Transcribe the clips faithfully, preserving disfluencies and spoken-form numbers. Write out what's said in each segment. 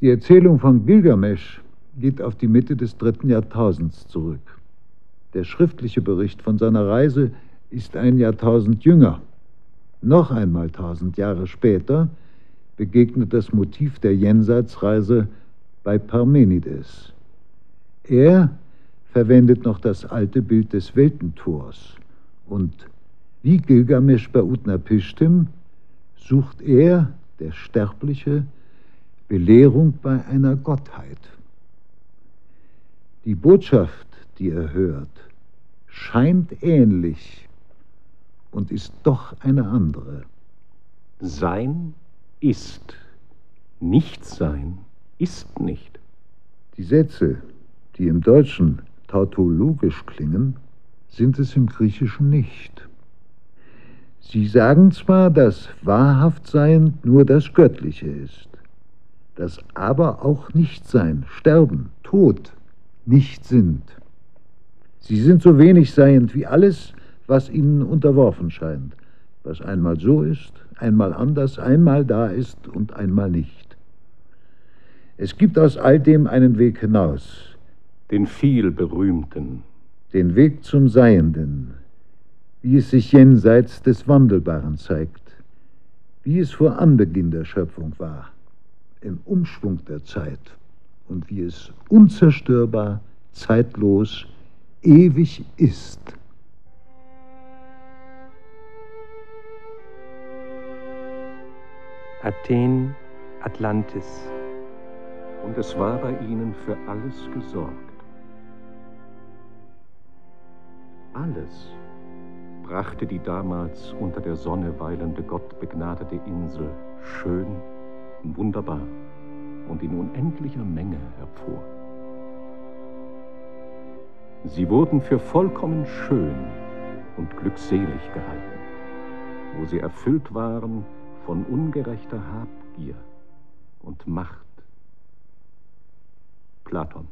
Die Erzählung von Gilgamesch geht auf die Mitte des dritten Jahrtausends zurück. Der schriftliche Bericht von seiner Reise ist ein Jahrtausend jünger. Noch einmal tausend Jahre später begegnet das Motiv der Jenseitsreise bei Parmenides. Er verwendet noch das alte Bild des Weltentors und wie Gilgamesch bei Utnapishtim sucht er, der Sterbliche, Belehrung bei einer Gottheit. Die Botschaft, die er hört, scheint ähnlich und ist doch eine andere. Sein ist, Nichtsein ist nicht. Die Sätze, die im Deutschen tautologisch klingen, sind es im Griechischen nicht. Sie sagen zwar, dass Wahrhaftsein nur das Göttliche ist, dass aber auch Nichtsein, Sterben, Tod nicht sind. Sie sind so wenig seiend wie alles, was ihnen unterworfen scheint, was einmal so ist, einmal anders, einmal da ist und einmal nicht. Es gibt aus all dem einen Weg hinaus. Den vielberühmten. Den Weg zum Seienden, wie es sich jenseits des Wandelbaren zeigt, wie es vor Anbeginn der Schöpfung war, im Umschwung der Zeit und wie es unzerstörbar, zeitlos, ewig ist. Athen, Atlantis. Und es war bei ihnen für alles gesorgt. Alles brachte die damals unter der Sonne weilende gottbegnadete Insel schön, wunderbar und in unendlicher Menge hervor. Sie wurden für vollkommen schön und glückselig gehalten, wo sie erfüllt waren von ungerechter Habgier und Macht. Platon.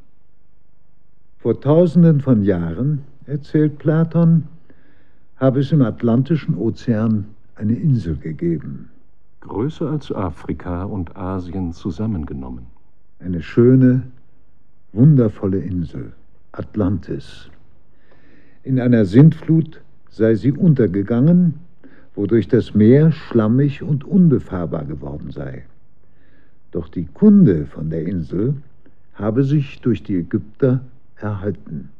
Vor Tausenden von Jahren, erzählt Platon, habe es im Atlantischen Ozean eine Insel gegeben. Größer als Afrika und Asien zusammengenommen. Eine schöne, wundervolle Insel, Atlantis. In einer Sintflut sei sie untergegangen, wodurch das Meer schlammig und unbefahrbar geworden sei. Doch die Kunde von der Insel habe sich durch die Ägypter erhalten.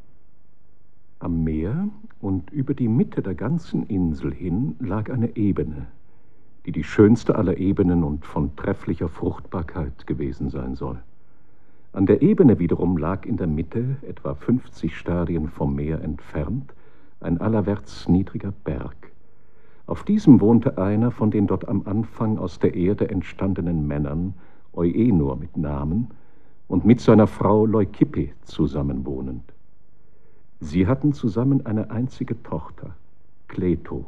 Am Meer und über die Mitte der ganzen Insel hin lag eine Ebene, die die schönste aller Ebenen und von trefflicher Fruchtbarkeit gewesen sein soll. An der Ebene wiederum lag in der Mitte, etwa fünfzig Stadien vom Meer entfernt, ein allerwärts niedriger Berg. Auf diesem wohnte einer von den dort am Anfang aus der Erde entstandenen Männern, Euenor mit Namen, und mit seiner Frau Leukippe zusammenwohnend. Sie hatten zusammen eine einzige Tochter, Kleto.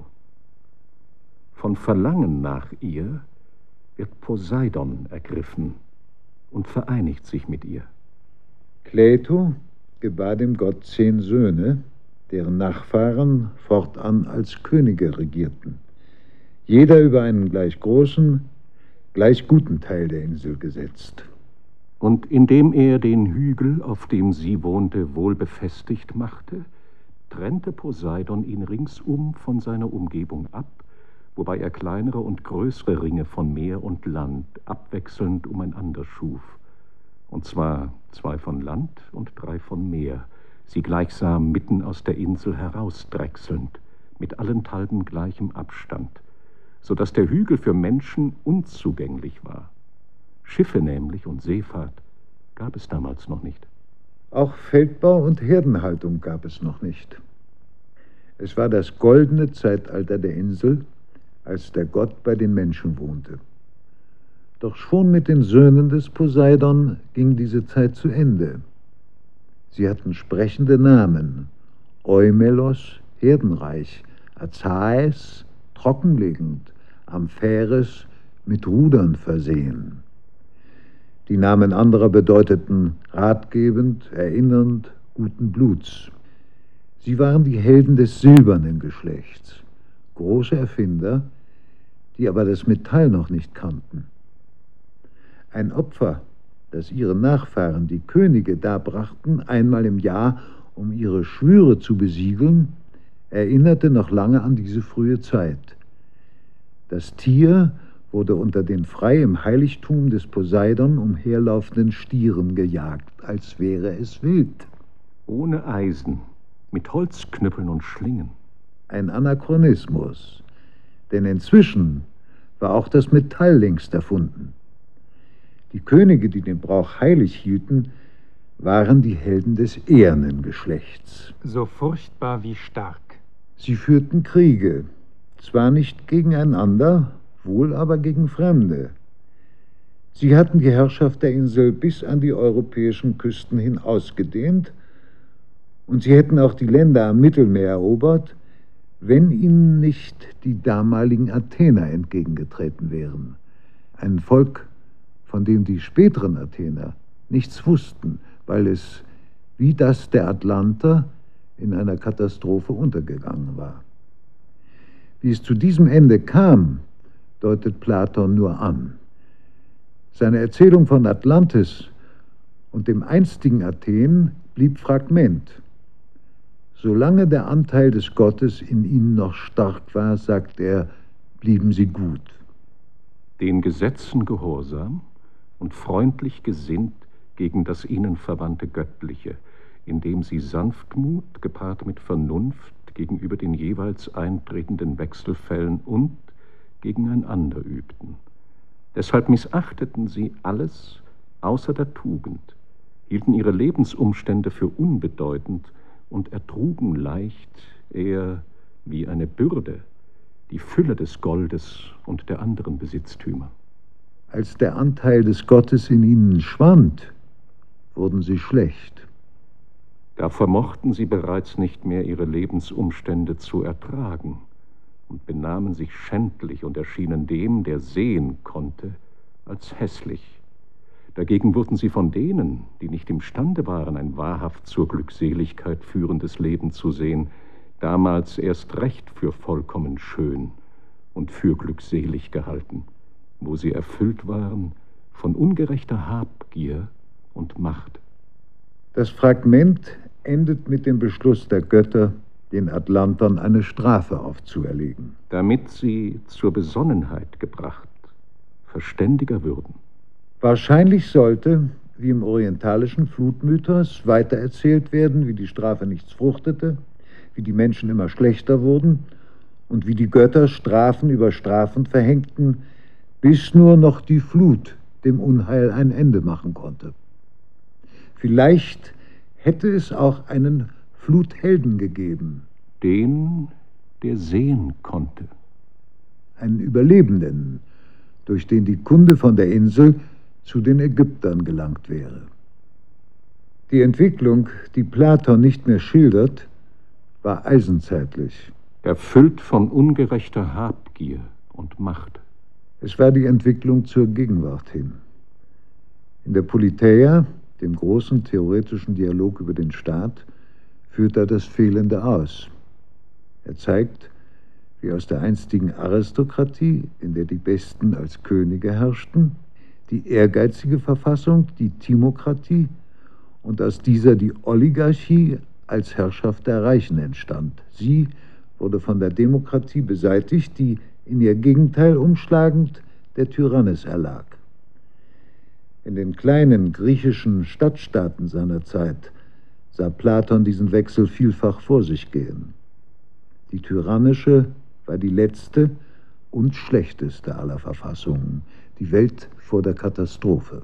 Von Verlangen nach ihr wird Poseidon ergriffen und vereinigt sich mit ihr. Kleto gebar dem Gott zehn Söhne, deren Nachfahren fortan als Könige regierten, jeder über einen gleich großen, gleich guten Teil der Insel gesetzt. Und indem er den Hügel, auf dem sie wohnte, wohl befestigt machte, trennte Poseidon ihn ringsum von seiner Umgebung ab, wobei er kleinere und größere Ringe von Meer und Land abwechselnd umeinander schuf, und zwar zwei von Land und drei von Meer, sie gleichsam mitten aus der Insel herausdrechselnd, mit allenthalben gleichem Abstand, so dass der Hügel für Menschen unzugänglich war. Schiffe nämlich und Seefahrt gab es damals noch nicht. Auch Feldbau und Herdenhaltung gab es noch nicht. Es war das goldene Zeitalter der Insel, als der Gott bei den Menschen wohnte. Doch schon mit den Söhnen des Poseidon ging diese Zeit zu Ende. Sie hatten sprechende Namen: Eumelos, herdenreich, Azaes, trockenliegend, Ampheres, mit Rudern versehen. Die Namen anderer bedeuteten ratgebend, erinnernd, guten Bluts. Sie waren die Helden des silbernen Geschlechts, große Erfinder, die aber das Metall noch nicht kannten. Ein Opfer das ihre Nachfahren, die Könige, darbrachten, einmal im Jahr, um ihre Schwüre zu besiegeln, erinnerte noch lange an diese frühe Zeit. Das Tier wurde unter den frei im Heiligtum des Poseidon umherlaufenden Stieren gejagt, als wäre es wild. Ohne Eisen, mit Holzknüppeln und Schlingen. Ein Anachronismus, denn inzwischen war auch das Metall längst erfunden. Die Könige, die den Brauch heilig hielten, waren die Helden des ehernen Geschlechts. So furchtbar wie stark. Sie führten Kriege, zwar nicht gegeneinander, wohl aber gegen Fremde. Sie hatten die Herrschaft der Insel bis an die europäischen Küsten hin ausgedehnt, und sie hätten auch die Länder am Mittelmeer erobert, wenn ihnen nicht die damaligen Athener entgegengetreten wären. Ein Volk, von dem die späteren Athener nichts wussten, weil es, wie das der Atlanter, in einer Katastrophe untergegangen war. Wie es zu diesem Ende kam, deutet Platon nur an. Seine Erzählung von Atlantis und dem einstigen Athen blieb Fragment. Solange der Anteil des Gottes in ihnen noch stark war, sagt er, blieben sie gut. Den Gesetzen gehorsam und freundlich gesinnt gegen das ihnen verwandte Göttliche, indem sie Sanftmut gepaart mit Vernunft gegenüber den jeweils eintretenden Wechselfällen und gegeneinander übten. Deshalb missachteten sie alles außer der Tugend, hielten ihre Lebensumstände für unbedeutend und ertrugen leicht, eher wie eine Bürde, die Fülle des Goldes und der anderen Besitztümer. Als der Anteil des Gottes in ihnen schwand, wurden sie schlecht. Da vermochten sie bereits nicht mehr ihre Lebensumstände zu ertragen und benahmen sich schändlich und erschienen dem, der sehen konnte, als hässlich. Dagegen wurden sie von denen, die nicht imstande waren, ein wahrhaft zur Glückseligkeit führendes Leben zu sehen, damals erst recht für vollkommen schön und für glückselig gehalten, wo sie erfüllt waren von ungerechter Habgier und Macht. Das Fragment endet mit dem Beschluss der Götter, den Atlantern eine Strafe aufzuerlegen. Damit sie zur Besonnenheit gebracht, verständiger würden. Wahrscheinlich sollte, wie im orientalischen Flutmythos, weitererzählt werden, wie die Strafe nichts fruchtete, wie die Menschen immer schlechter wurden und wie die Götter Strafen über Strafen verhängten, bis nur noch die Flut dem Unheil ein Ende machen konnte. Vielleicht hätte es auch einen Fluthelden gegeben. Den, der sehen konnte. Einen Überlebenden, durch den die Kunde von der Insel zu den Ägyptern gelangt wäre. Die Entwicklung, die Platon nicht mehr schildert, war eisenzeitlich. Erfüllt von ungerechter Habgier und Macht. Es war die Entwicklung zur Gegenwart hin. In der Politeia, dem großen theoretischen Dialog über den Staat, führt er das Fehlende aus. Er zeigt, wie aus der einstigen Aristokratie, in der die Besten als Könige herrschten, die ehrgeizige Verfassung, die Timokratie, und aus dieser die Oligarchie als Herrschaft der Reichen entstand. Sie wurde von der Demokratie beseitigt, die in ihr Gegenteil umschlagend der Tyrannis erlag. In den kleinen griechischen Stadtstaaten seiner Zeit sah Platon diesen Wechsel vielfach vor sich gehen. Die tyrannische war die letzte und schlechteste aller Verfassungen, die Welt vor der Katastrophe.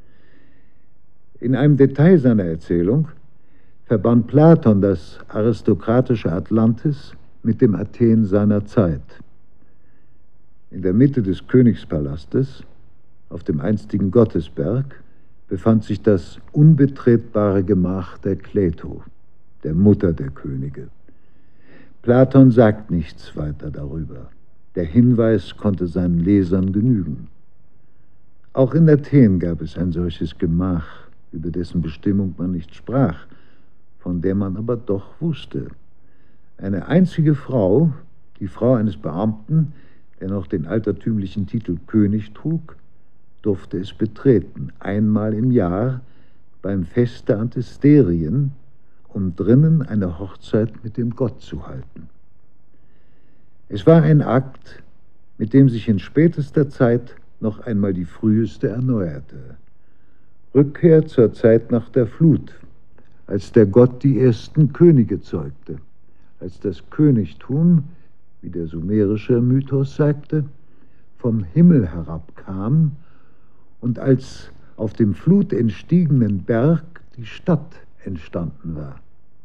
In einem Detail seiner Erzählung verband Platon das aristokratische Atlantis mit dem Athen seiner Zeit. In der Mitte des Königspalastes, auf dem einstigen Gottesberg, befand sich das unbetretbare Gemach der Kleto, der Mutter der Könige. Platon sagt nichts weiter darüber. Der Hinweis konnte seinen Lesern genügen. Auch in Athen gab es ein solches Gemach, über dessen Bestimmung man nicht sprach, von der man aber doch wusste. Eine einzige Frau, die Frau eines Beamten, der noch den altertümlichen Titel König trug, durfte es betreten, einmal im Jahr beim Fest der Antisterien, um drinnen eine Hochzeit mit dem Gott zu halten. Es war ein Akt, mit dem sich in spätester Zeit noch einmal die früheste erneuerte. Rückkehr zur Zeit nach der Flut, als der Gott die ersten Könige zeugte, als das Königtum, wie der sumerische Mythos sagte, vom Himmel herabkam und als auf dem flutentstiegenen Berg die Stadt entstanden war.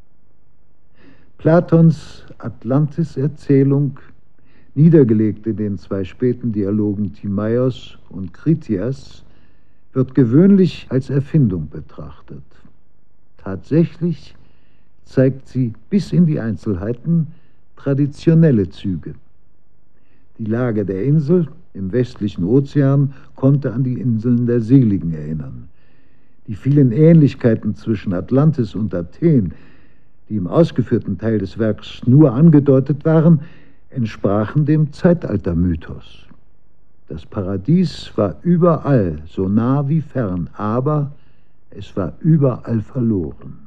Platons Atlantis-Erzählung, niedergelegt in den zwei späten Dialogen Timaios und Kritias, wird gewöhnlich als Erfindung betrachtet. Tatsächlich zeigt sie bis in die Einzelheiten traditionelle Züge. Die Lage der Insel im westlichen Ozean konnte an die Inseln der Seligen erinnern. Die vielen Ähnlichkeiten zwischen Atlantis und Athen, die im ausgeführten Teil des Werks nur angedeutet waren, entsprachen dem Zeitaltermythos. Das Paradies war überall, so nah wie fern, aber es war überall verloren.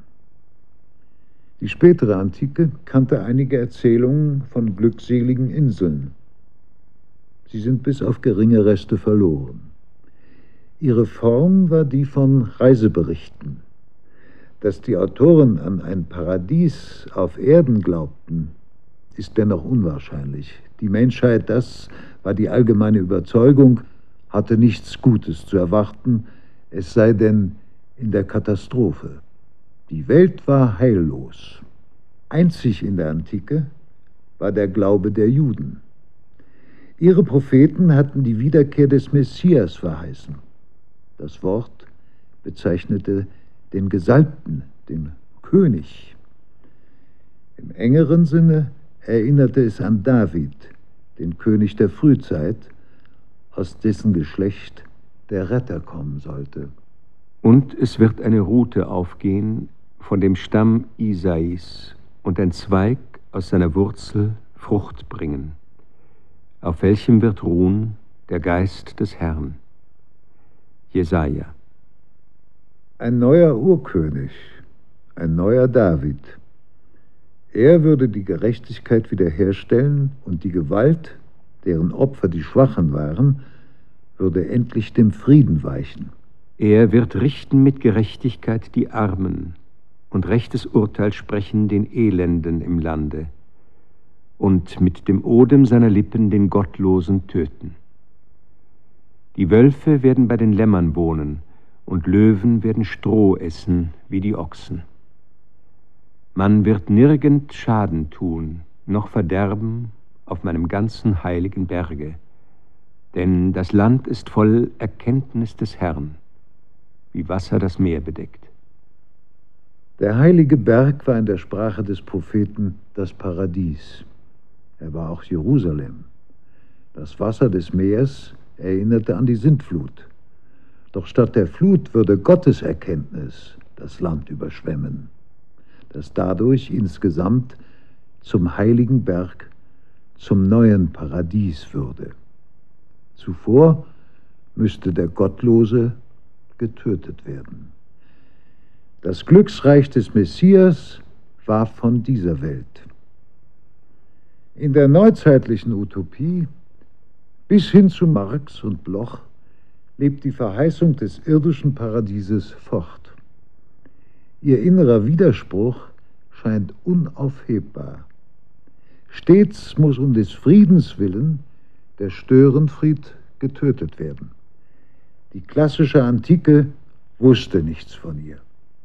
Die spätere Antike kannte einige Erzählungen von glückseligen Inseln. Sie sind bis auf geringe Reste verloren. Ihre Form war die von Reiseberichten. Dass die Autoren an ein Paradies auf Erden glaubten, ist dennoch unwahrscheinlich. Die Menschheit, das war die allgemeine Überzeugung, hatte nichts Gutes zu erwarten, es sei denn in der Katastrophe. Die Welt war heillos. Einzig in der Antike war der Glaube der Juden. Ihre Propheten hatten die Wiederkehr des Messias verheißen. Das Wort bezeichnete den Gesalbten, den König. Im engeren Sinne erinnerte es an David, den König der Frühzeit, aus dessen Geschlecht der Retter kommen sollte. Und es wird eine Rute aufgehen von dem Stamm Isais und ein Zweig aus seiner Wurzel Frucht bringen, auf welchem wird ruhen der Geist des Herrn. Jesaja. Ein neuer Urkönig, ein neuer David. Er würde die Gerechtigkeit wiederherstellen und die Gewalt, deren Opfer die Schwachen waren, würde endlich dem Frieden weichen. Er wird richten mit Gerechtigkeit die Armen und rechtes Urteil sprechen den Elenden im Lande und mit dem Odem seiner Lippen den Gottlosen töten. Die Wölfe werden bei den Lämmern wohnen und Löwen werden Stroh essen wie die Ochsen. Man wird nirgend Schaden tun, noch Verderben auf meinem ganzen heiligen Berge, denn das Land ist voll Erkenntnis des Herrn, wie Wasser das Meer bedeckt. Der heilige Berg war in der Sprache des Propheten das Paradies. Er war auch Jerusalem. Das Wasser des Meers erinnerte an die Sintflut. Doch statt der Flut würde Gottes Erkenntnis das Land überschwemmen, das dadurch insgesamt zum heiligen Berg, zum neuen Paradies würde. Zuvor müsste der Gottlose getötet werden. Das Glücksreich des Messias war von dieser Welt. In der neuzeitlichen Utopie bis hin zu Marx und Bloch lebt die Verheißung des irdischen Paradieses fort. Ihr innerer Widerspruch scheint unaufhebbar. Stets muss um des Friedens willen der Störenfried getötet werden. Die klassische Antike wusste nichts von ihr.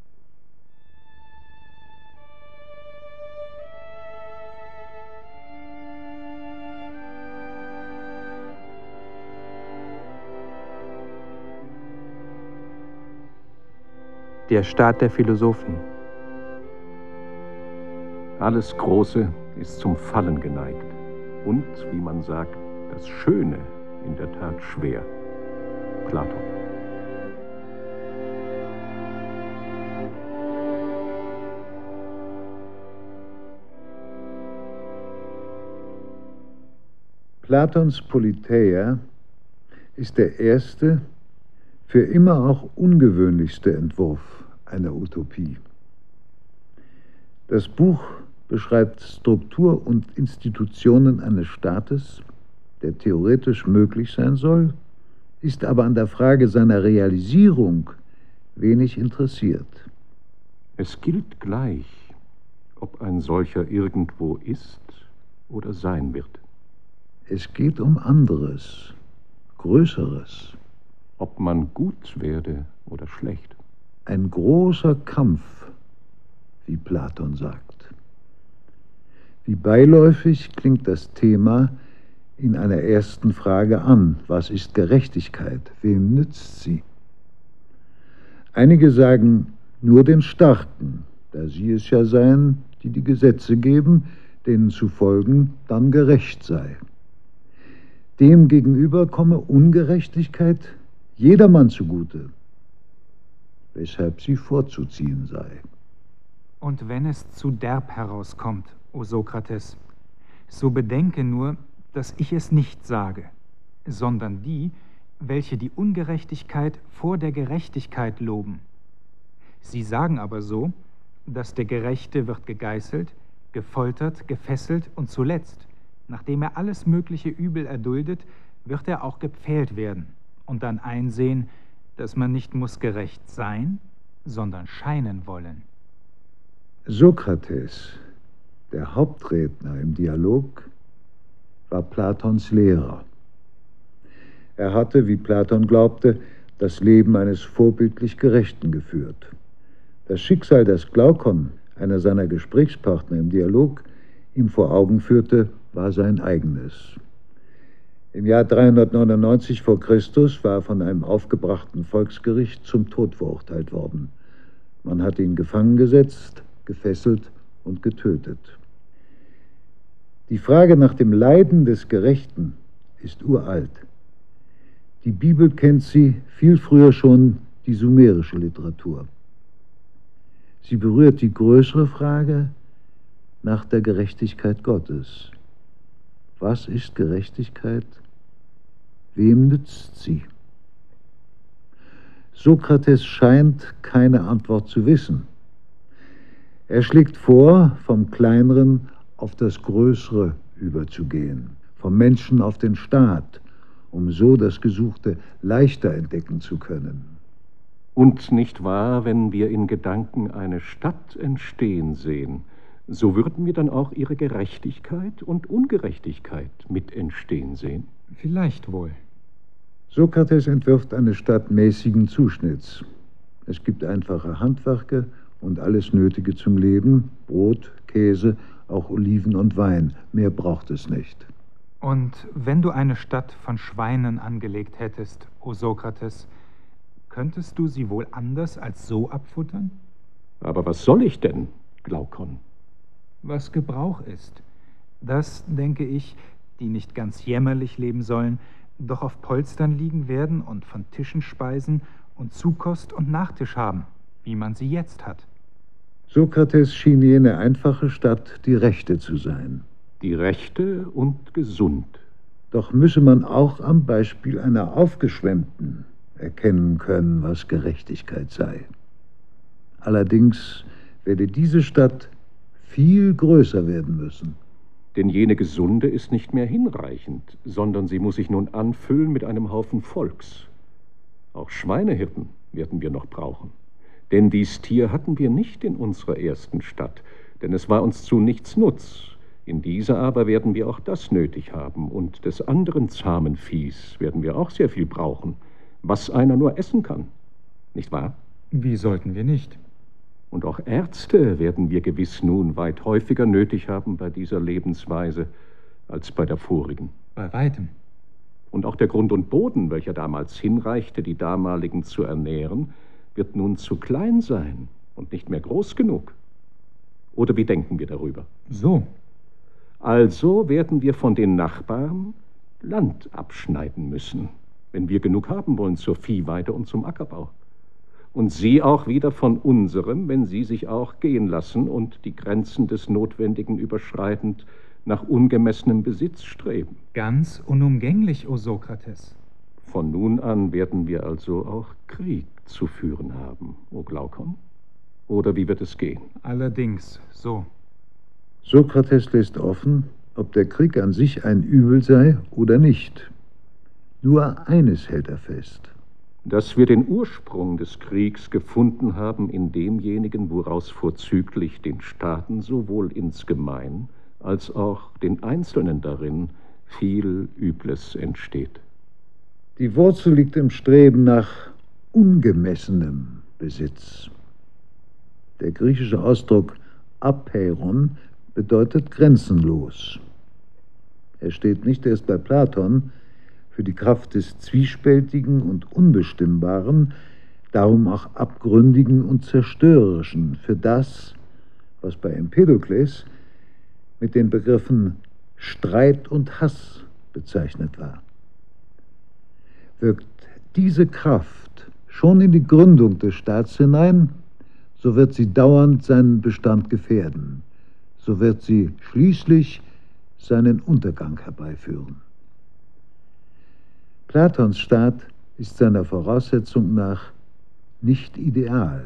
Der Staat der Philosophen. Alles Große ist zum Fallen geneigt und, wie man sagt, das Schöne in der Tat schwer. Platon. Platons Politeia ist der erste für immer auch ungewöhnlichste Entwurf einer Utopie. Das Buch beschreibt Struktur und Institutionen eines Staates, der theoretisch möglich sein soll, ist aber an der Frage seiner Realisierung wenig interessiert. Es gilt gleich, ob ein solcher irgendwo ist oder sein wird. Es geht um anderes, Größeres. Ob man gut werde oder schlecht. Ein großer Kampf, wie Platon sagt. Wie beiläufig klingt das Thema in einer ersten Frage an. Was ist Gerechtigkeit? Wem nützt sie? Einige sagen, nur den Starken, da sie es ja seien, die die Gesetze geben, denen zu folgen dann gerecht sei. Demgegenüber komme Ungerechtigkeit jedermann zugute, weshalb sie vorzuziehen sei. Und wenn es zu derb herauskommt, o Sokrates, so bedenke nur, dass ich es nicht sage, sondern die, welche die Ungerechtigkeit vor der Gerechtigkeit loben. Sie sagen aber so, dass der Gerechte wird gegeißelt, gefoltert, gefesselt und zuletzt, nachdem er alles mögliche Übel erduldet, wird er auch gepfählt werden und dann einsehen, dass man nicht muss gerecht sein, sondern scheinen wollen. Sokrates, der Hauptredner im Dialog, war Platons Lehrer. Er hatte, wie Platon glaubte, das Leben eines vorbildlich Gerechten geführt. Das Schicksal, das Glaukon, einer seiner Gesprächspartner im Dialog, ihm vor Augen führte, war sein eigenes. Im Jahr dreihundertneunundneunzig vor Christus war er von einem aufgebrachten Volksgericht zum Tod verurteilt worden. Man hatte ihn gefangen gesetzt, gefesselt und getötet. Die Frage nach dem Leiden des Gerechten ist uralt. Die Bibel kennt sie, viel früher schon die sumerische Literatur. Sie berührt die größere Frage nach der Gerechtigkeit Gottes. Was ist Gerechtigkeit? Wem nützt sie? Sokrates scheint keine Antwort zu wissen. Er schlägt vor, vom Kleineren auf das Größere überzugehen, vom Menschen auf den Staat, um so das Gesuchte leichter entdecken zu können. Und nicht wahr, wenn wir in Gedanken eine Stadt entstehen sehen, so würden wir dann auch ihre Gerechtigkeit und Ungerechtigkeit mit entstehen sehen? Vielleicht wohl. Sokrates entwirft eine Stadt mäßigen Zuschnitts. Es gibt einfache Handwerke und alles Nötige zum Leben, Brot, Käse, auch Oliven und Wein. Mehr braucht es nicht. Und wenn du eine Stadt von Schweinen angelegt hättest, o Sokrates, könntest du sie wohl anders als so abfuttern? Aber was soll ich denn, Glaukon? Was Gebrauch ist, dass, denke ich, die nicht ganz jämmerlich leben sollen, doch auf Polstern liegen werden und von Tischen speisen und Zukost und Nachtisch haben, wie man sie jetzt hat. Sokrates schien jene einfache Stadt die rechte zu sein. Die rechte und gesund. Doch müsse man auch am Beispiel einer aufgeschwemmten erkennen können, was Gerechtigkeit sei. Allerdings werde diese Stadt viel größer werden müssen. Denn jene gesunde ist nicht mehr hinreichend, sondern sie muss sich nun anfüllen mit einem Haufen Volks. Auch Schweinehirten werden wir noch brauchen. Denn dies Tier hatten wir nicht in unserer ersten Stadt, denn es war uns zu nichts Nutz. In dieser aber werden wir auch das nötig haben, und des anderen zahmen Viehs werden wir auch sehr viel brauchen, was einer nur essen kann, nicht wahr? Wie sollten wir nicht? Und auch Ärzte werden wir gewiss nun weit häufiger nötig haben bei dieser Lebensweise als bei der vorigen. Bei weitem. Und auch der Grund und Boden, welcher damals hinreichte, die damaligen zu ernähren, wird nun zu klein sein und nicht mehr groß genug. Oder wie denken wir darüber? So. Also werden wir von den Nachbarn Land abschneiden müssen, wenn wir genug haben wollen zur Viehweide und zum Ackerbau. Und sie auch wieder von unserem, wenn sie sich auch gehen lassen und die Grenzen des Notwendigen überschreitend nach ungemessenem Besitz streben. Ganz unumgänglich, o Sokrates. Von nun an werden wir also auch Krieg zu führen haben, o Glaukon? Oder wie wird es gehen? Allerdings, so. Sokrates lässt offen, ob der Krieg an sich ein Übel sei oder nicht. Nur eines hält er fest: Dass wir den Ursprung des Kriegs gefunden haben in demjenigen, woraus vorzüglich den Staaten sowohl insgemein als auch den Einzelnen darin viel Übles entsteht. Die Wurzel liegt im Streben nach ungemessenem Besitz. Der griechische Ausdruck apeiron bedeutet grenzenlos. Er steht nicht erst bei Platon für die Kraft des Zwiespältigen und Unbestimmbaren, darum auch Abgründigen und Zerstörerischen, für das, was bei Empedokles mit den Begriffen Streit und Hass bezeichnet war. Wirkt diese Kraft schon in die Gründung des Staats hinein, so wird sie dauernd seinen Bestand gefährden, so wird sie schließlich seinen Untergang herbeiführen. Platons Staat ist seiner Voraussetzung nach nicht ideal.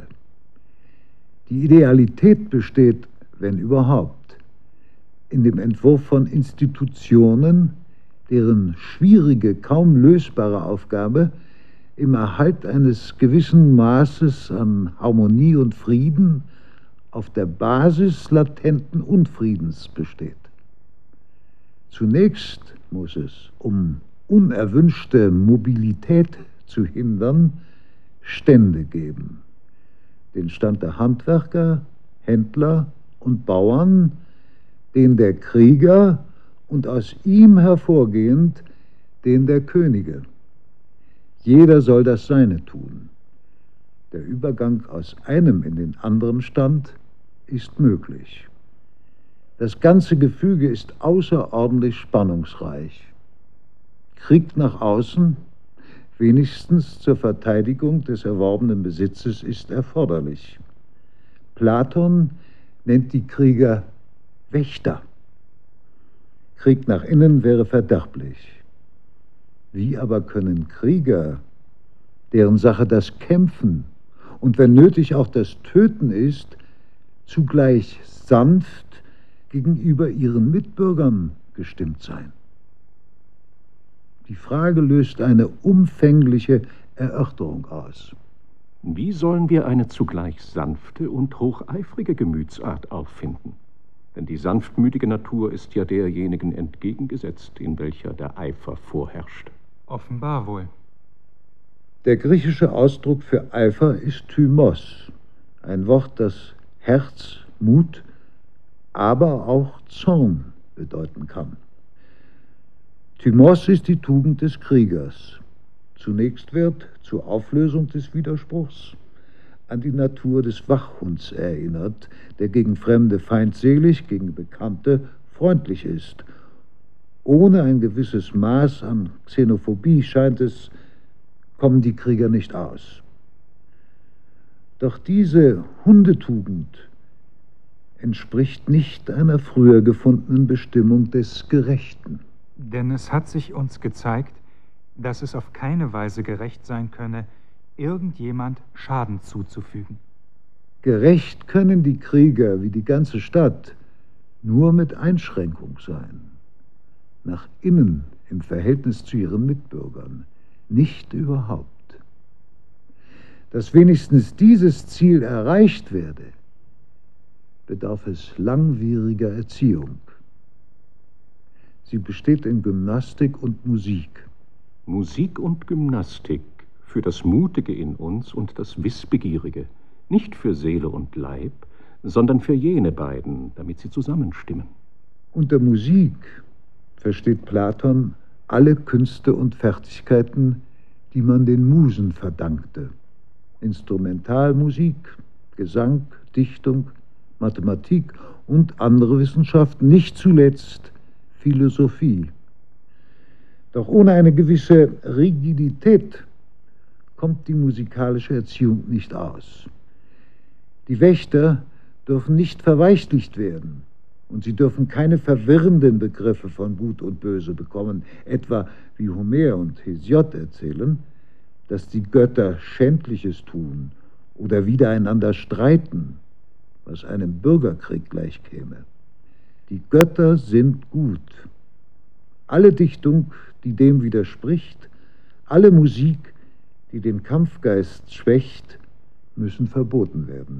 Die Idealität besteht, wenn überhaupt, in dem Entwurf von Institutionen, deren schwierige, kaum lösbare Aufgabe im Erhalt eines gewissen Maßes an Harmonie und Frieden auf der Basis latenten Unfriedens besteht. Zunächst muss es, um unerwünschte Mobilität zu hindern, Stände geben. Den Stand der Handwerker, Händler und Bauern, den der Krieger und aus ihm hervorgehend den der Könige. Jeder soll das Seine tun. Der Übergang aus einem in den anderen Stand ist möglich. Das ganze Gefüge ist außerordentlich spannungsreich. Krieg nach außen, wenigstens zur Verteidigung des erworbenen Besitzes, ist erforderlich. Platon nennt die Krieger Wächter. Krieg nach innen wäre verderblich. Wie aber können Krieger, deren Sache das Kämpfen und wenn nötig auch das Töten ist, zugleich sanft gegenüber ihren Mitbürgern gestimmt sein? Die Frage löst eine umfängliche Erörterung aus. Wie sollen wir eine zugleich sanfte und hocheifrige Gemütsart auffinden? Denn die sanftmütige Natur ist ja derjenigen entgegengesetzt, in welcher der Eifer vorherrscht. Offenbar wohl. Der griechische Ausdruck für Eifer ist Thymos, ein Wort, das Herz, Mut, aber auch Zorn bedeuten kann. Thymos ist die Tugend des Kriegers. Zunächst wird, zur Auflösung des Widerspruchs, an die Natur des Wachhunds erinnert, der gegen Fremde feindselig, gegen Bekannte freundlich ist. Ohne ein gewisses Maß an Xenophobie scheint es, kommen die Krieger nicht aus. Doch diese Hundetugend entspricht nicht einer früher gefundenen Bestimmung des Gerechten. Denn es hat sich uns gezeigt, dass es auf keine Weise gerecht sein könne, irgendjemand Schaden zuzufügen. Gerecht können die Krieger wie die ganze Stadt nur mit Einschränkung sein. Nach innen im Verhältnis zu ihren Mitbürgern, nicht überhaupt. Dass wenigstens dieses Ziel erreicht werde, bedarf es langwieriger Erziehung. Sie besteht in Gymnastik und Musik. Musik und Gymnastik für das Mutige in uns und das Wissbegierige, nicht für Seele und Leib, sondern für jene beiden, damit sie zusammenstimmen. Unter Musik versteht Platon alle Künste und Fertigkeiten, die man den Musen verdankte. Instrumentalmusik, Gesang, Dichtung, Mathematik und andere Wissenschaften, nicht zuletzt Philosophie. Doch ohne eine gewisse Rigidität kommt die musikalische Erziehung nicht aus. Die Wächter dürfen nicht verweichlicht werden. Und sie dürfen keine verwirrenden Begriffe von Gut und Böse bekommen, etwa wie Homer und Hesiod erzählen, dass die Götter Schändliches tun oder widereinander streiten, was einem Bürgerkrieg gleichkäme. Die Götter sind gut. Alle Dichtung, die dem widerspricht, alle Musik, die den Kampfgeist schwächt, müssen verboten werden.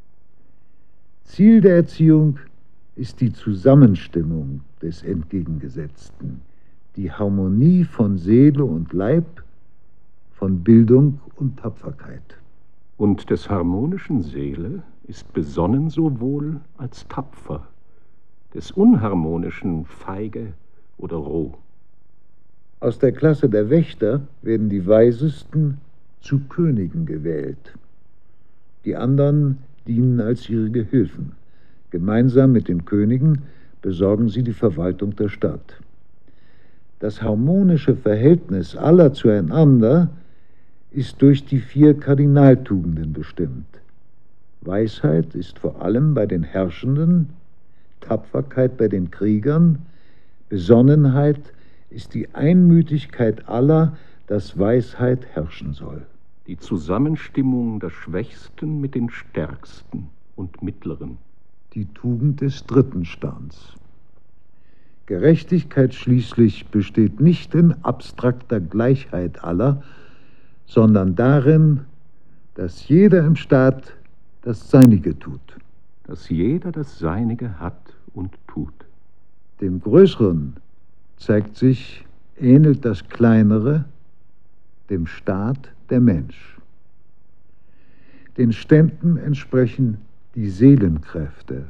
Ziel der Erziehung ist die Zusammenstimmung des Entgegengesetzten, die Harmonie von Seele und Leib, von Bildung und Tapferkeit. Und des harmonischen Seele ist besonnen sowohl als tapfer, des unharmonischen feige oder roh. Aus der Klasse der Wächter werden die Weisesten zu Königen gewählt. Die anderen dienen als ihre Gehilfen. Gemeinsam mit den Königen besorgen sie die Verwaltung der Stadt. Das harmonische Verhältnis aller zueinander ist durch die vier Kardinaltugenden bestimmt. Weisheit ist vor allem bei den Herrschenden, Tapferkeit bei den Kriegern, Besonnenheit ist die Einmütigkeit aller, dass Weisheit herrschen soll. Die Zusammenstimmung der Schwächsten mit den Stärksten und Mittleren. Die Tugend des dritten Stands. Gerechtigkeit schließlich besteht nicht in abstrakter Gleichheit aller, sondern darin, dass jeder im Staat das Seinige tut. Dass jeder das Seinige hat und tut. Dem Größeren zeigt sich, ähnelt das Kleinere, dem Staat der Mensch. Den Ständen entsprechen die Seelenkräfte.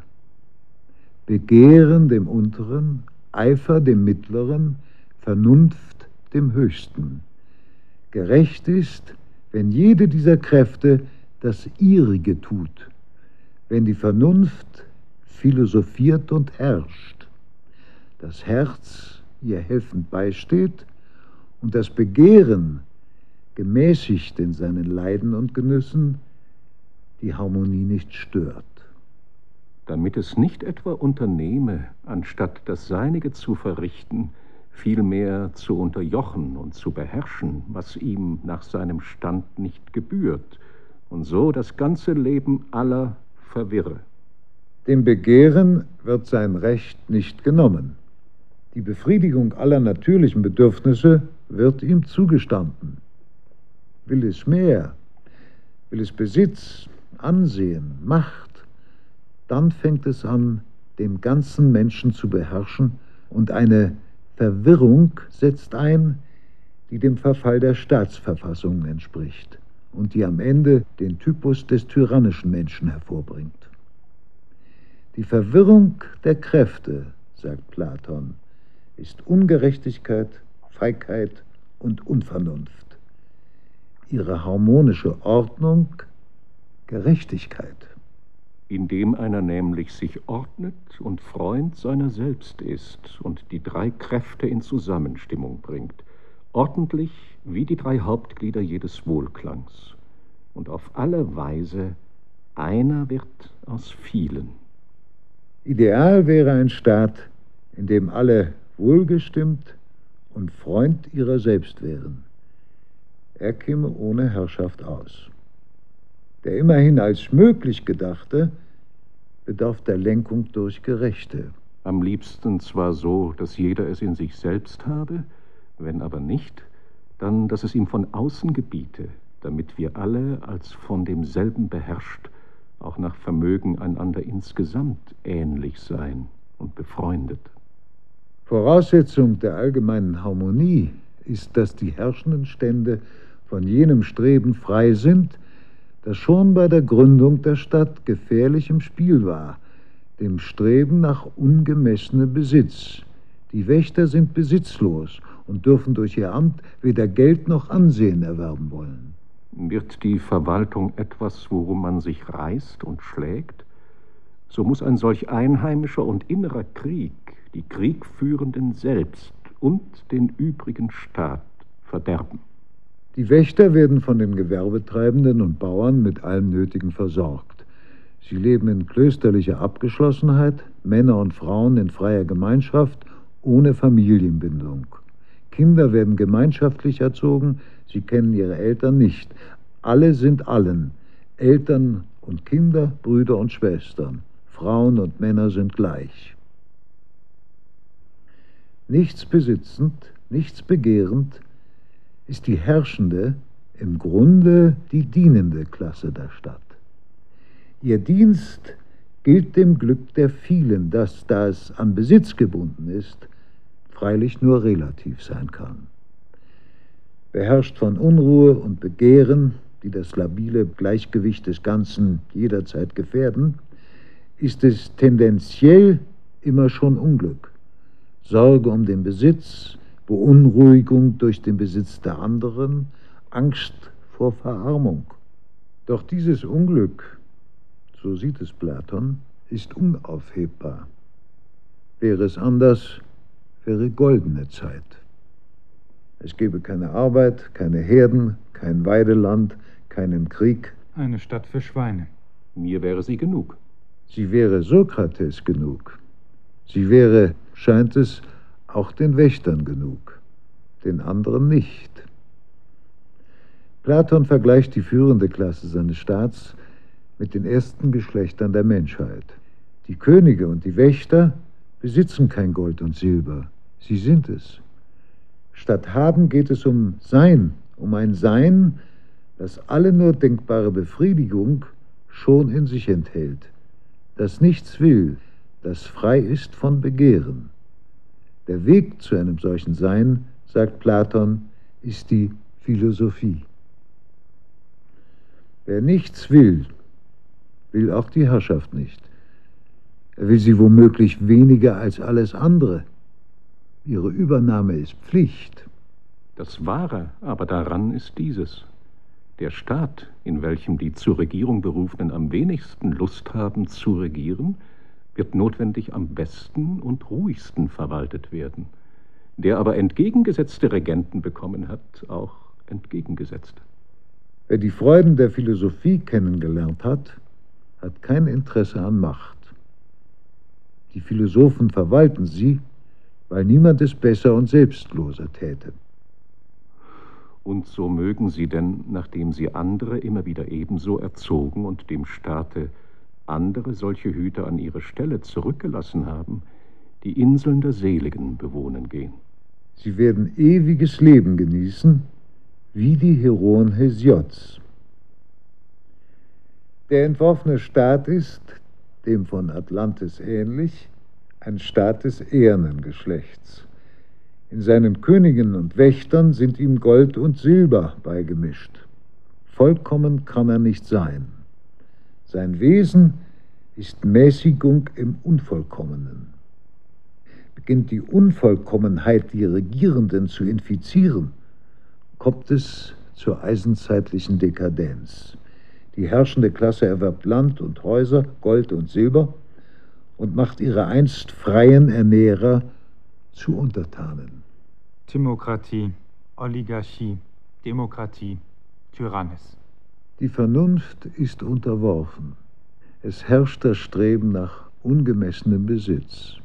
Begehren dem Unteren, Eifer dem Mittleren, Vernunft dem Höchsten. Gerecht ist, wenn jede dieser Kräfte das ihrige tut, wenn die Vernunft philosophiert und herrscht, das Herz ihr helfend beisteht und das Begehren gemäßigt in seinen Leiden und Genüssen die Harmonie nicht stört. Damit es nicht etwa unternehme, anstatt das Seinige zu verrichten, vielmehr zu unterjochen und zu beherrschen, was ihm nach seinem Stand nicht gebührt, und so das ganze Leben aller verwirre. Dem Begehren wird sein Recht nicht genommen. Die Befriedigung aller natürlichen Bedürfnisse wird ihm zugestanden. Will es mehr, will es Besitz, Ansehen, Macht, dann fängt es an, den ganzen Menschen zu beherrschen, und eine Verwirrung setzt ein, die dem Verfall der Staatsverfassungen entspricht und die am Ende den Typus des tyrannischen Menschen hervorbringt. Die Verwirrung der Kräfte, sagt Platon, ist Ungerechtigkeit, Feigheit und Unvernunft. Ihre harmonische Ordnung Gerechtigkeit. Indem einer nämlich sich ordnet und Freund seiner selbst ist und die drei Kräfte in Zusammenstimmung bringt, ordentlich wie die drei Hauptglieder jedes Wohlklangs, und auf alle Weise einer wird aus vielen. Ideal wäre ein Staat, in dem alle wohlgestimmt und Freund ihrer selbst wären. Er käme ohne Herrschaft aus. Der immerhin als möglich Gedachte bedarf der Lenkung durch Gerechte. Am liebsten zwar so, dass jeder es in sich selbst habe, wenn aber nicht, dann, dass es ihm von außen gebiete, damit wir alle als von demselben beherrscht, auch nach Vermögen einander insgesamt ähnlich sein und befreundet. Voraussetzung der allgemeinen Harmonie ist, dass die herrschenden Stände von jenem Streben frei sind, das schon bei der Gründung der Stadt gefährlich im Spiel war, dem Streben nach ungemessenem Besitz. Die Wächter sind besitzlos und dürfen durch ihr Amt weder Geld noch Ansehen erwerben wollen. Wird die Verwaltung etwas, worum man sich reißt und schlägt, so muss ein solch einheimischer und innerer Krieg die Kriegführenden selbst und den übrigen Staat verderben. Die Wächter werden von den Gewerbetreibenden und Bauern mit allem Nötigen versorgt. Sie leben in klösterlicher Abgeschlossenheit, Männer und Frauen in freier Gemeinschaft, ohne Familienbindung. Kinder werden gemeinschaftlich erzogen, sie kennen ihre Eltern nicht. Alle sind allen, Eltern und Kinder, Brüder und Schwestern. Frauen und Männer sind gleich. Nichts besitzend, nichts begehrend, ist die herrschende, im Grunde die dienende Klasse der Stadt. Ihr Dienst gilt dem Glück der vielen, das, da es an Besitz gebunden ist, freilich nur relativ sein kann. Beherrscht von Unruhe und Begehren, die das labile Gleichgewicht des Ganzen jederzeit gefährden, ist es tendenziell immer schon Unglück, Sorge um den Besitz, Beunruhigung durch den Besitz der anderen, Angst vor Verarmung. Doch dieses Unglück, so sieht es Platon, ist unaufhebbar. Wäre es anders, wäre goldene Zeit. Es gäbe keine Arbeit, keine Herden, kein Weideland, keinen Krieg. Eine Stadt für Schweine. Mir wäre sie genug. Sie wäre Sokrates genug. Sie wäre, scheint es, auch den Wächtern genug, den anderen nicht. Platon vergleicht die führende Klasse seines Staats mit den ersten Geschlechtern der Menschheit. Die Könige und die Wächter besitzen kein Gold und Silber, sie sind es. Statt Haben geht es um Sein, um ein Sein, das alle nur denkbare Befriedigung schon in sich enthält, das nichts will, das frei ist von Begehren. Der Weg zu einem solchen Sein, sagt Platon, ist die Philosophie. Wer nichts will, will auch die Herrschaft nicht. Er will sie womöglich weniger als alles andere. Ihre Übernahme ist Pflicht. Das Wahre aber daran ist dieses: Der Staat, in welchem die zur Regierung Berufenen am wenigsten Lust haben zu regieren, wird notwendig am besten und ruhigsten verwaltet werden. Der aber entgegengesetzte Regenten bekommen hat, auch entgegengesetzt. Wer die Freuden der Philosophie kennengelernt hat, hat kein Interesse an Macht. Die Philosophen verwalten sie, weil niemand es besser und selbstloser täte. Und so mögen sie denn, nachdem sie andere immer wieder ebenso erzogen und dem Staate andere solche Hüter an ihre Stelle zurückgelassen haben, die Inseln der Seligen bewohnen gehen. Sie werden ewiges Leben genießen, wie die Heroen Hesiods. Der entworfene Staat ist, dem von Atlantis ähnlich, ein Staat des ehernen Geschlechts. In seinen Königen und Wächtern sind ihm Gold und Silber beigemischt. Vollkommen kann er nicht sein. Sein Wesen ist Mäßigung im Unvollkommenen. Beginnt die Unvollkommenheit die Regierenden zu infizieren, kommt es zur eisenzeitlichen Dekadenz. Die herrschende Klasse erwirbt Land und Häuser, Gold und Silber und macht ihre einst freien Ernährer zu Untertanen. Timokratie, Oligarchie, Demokratie, Tyrannis. Die Vernunft ist unterworfen. Es herrscht das Streben nach ungemessenem Besitz.